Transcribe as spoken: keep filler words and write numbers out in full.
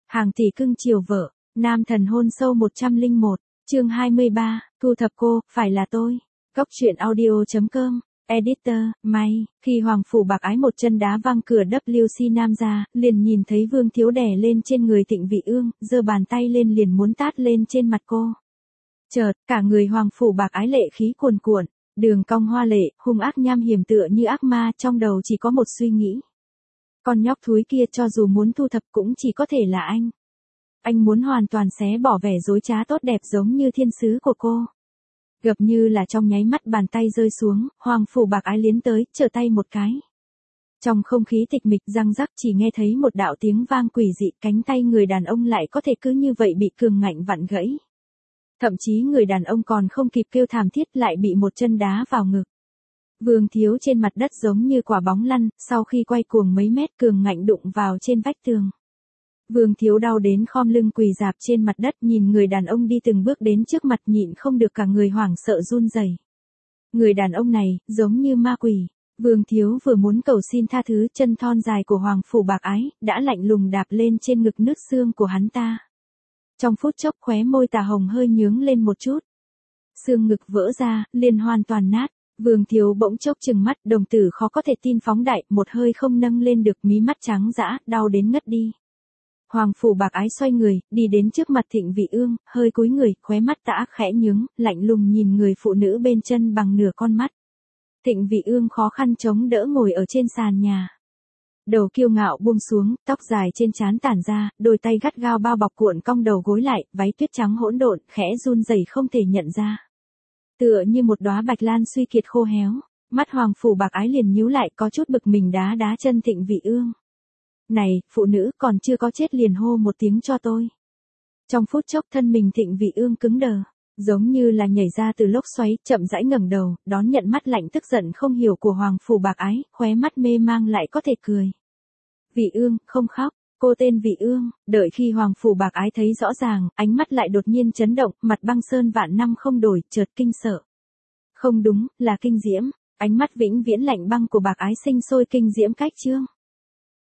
Hàng tỷ cưng chiều vợ, nam thần hôn sâu một trăm lẻ một, chương hai mươi ba, thu thập cô, phải là tôi. Góc truyện audio chấm com, editor, may, khi Hoàng Phủ Bạc Ái một chân đá văng cửa vê kép xê Nam ra, liền nhìn thấy Vương Thiếu đè lên trên người Thịnh Vị Ương, giơ bàn tay lên liền muốn tát lên trên mặt cô. Chợt, cả người Hoàng Phủ Bạc Ái lệ khí cuồn cuộn, đường cong hoa lệ, hung ác nham hiểm tựa như ác ma, trong đầu chỉ có một suy nghĩ. Con nhóc thúi kia cho dù muốn thu thập cũng chỉ có thể là anh. Anh muốn hoàn toàn xé bỏ vẻ dối trá tốt đẹp giống như thiên sứ của cô. Gập như là trong nháy mắt bàn tay rơi xuống, Hoàng Phủ Bạc Ái liến tới, trở tay một cái. Trong không khí tịch mịch răng rắc chỉ nghe thấy một đạo tiếng vang quỷ dị, cánh tay người đàn ông lại có thể cứ như vậy bị cường ngạnh vặn gãy. Thậm chí người đàn ông còn không kịp kêu thảm thiết lại bị một chân đá vào ngực. Vương Thiếu trên mặt đất giống như quả bóng lăn, sau khi quay cuồng mấy mét cường ngạnh đụng vào trên vách tường. Vương Thiếu đau đến khom lưng quỳ rạp trên mặt đất nhìn người đàn ông đi từng bước đến trước mặt nhịn không được cả người hoảng sợ run rẩy. Người đàn ông này, giống như ma quỷ. Vương Thiếu vừa muốn cầu xin tha thứ, chân thon dài của Hoàng Phủ Bạc Ái, đã lạnh lùng đạp lên trên ngực nước xương của hắn ta. Trong phút chốc khóe môi tà hồng hơi nhướng lên một chút. Xương ngực vỡ ra, liền hoàn toàn nát. Vương Thiếu bỗng chốc chừng mắt, đồng tử khó có thể tin phóng đại, một hơi không nâng lên được, mí mắt trắng dã, đau đến ngất đi. Hoàng Phủ Bạc Ái xoay người, đi đến trước mặt Thịnh Vị Ương, hơi cúi người, khóe mắt tà ác khẽ nhướng, lạnh lùng nhìn người phụ nữ bên chân bằng nửa con mắt. Thịnh Vị Ương khó khăn chống đỡ ngồi ở trên sàn nhà. Đầu kiêu ngạo buông xuống, tóc dài trên trán tản ra, đôi tay gắt gao bao bọc cuộn cong đầu gối lại, váy tuyết trắng hỗn độn, khẽ run rẩy không thể nhận ra. Tựa như một đóa bạch lan suy kiệt khô héo, mắt Hoàng Phủ Bạc Ái liền nhíu lại, có chút bực mình đá đá chân Thịnh Vị Ương. Này, phụ nữ, còn chưa có chết liền hô một tiếng cho tôi. Trong phút chốc thân mình Thịnh Vị Ương cứng đờ, giống như là nhảy ra từ lốc xoáy, chậm rãi ngẩng đầu, đón nhận mắt lạnh tức giận không hiểu của Hoàng Phủ Bạc Ái, khóe mắt mê mang lại có thể cười. Vị Ương, không khóc, cô tên Vị Ương. Đợi khi Hoàng Phủ Bạc Ái thấy rõ ràng, ánh mắt lại đột nhiên chấn động, mặt băng sơn vạn năm không đổi, chợt kinh sợ. Không đúng, là kinh diễm, ánh mắt vĩnh viễn lạnh băng của Bạc Ái sinh sôi kinh diễm cách chương.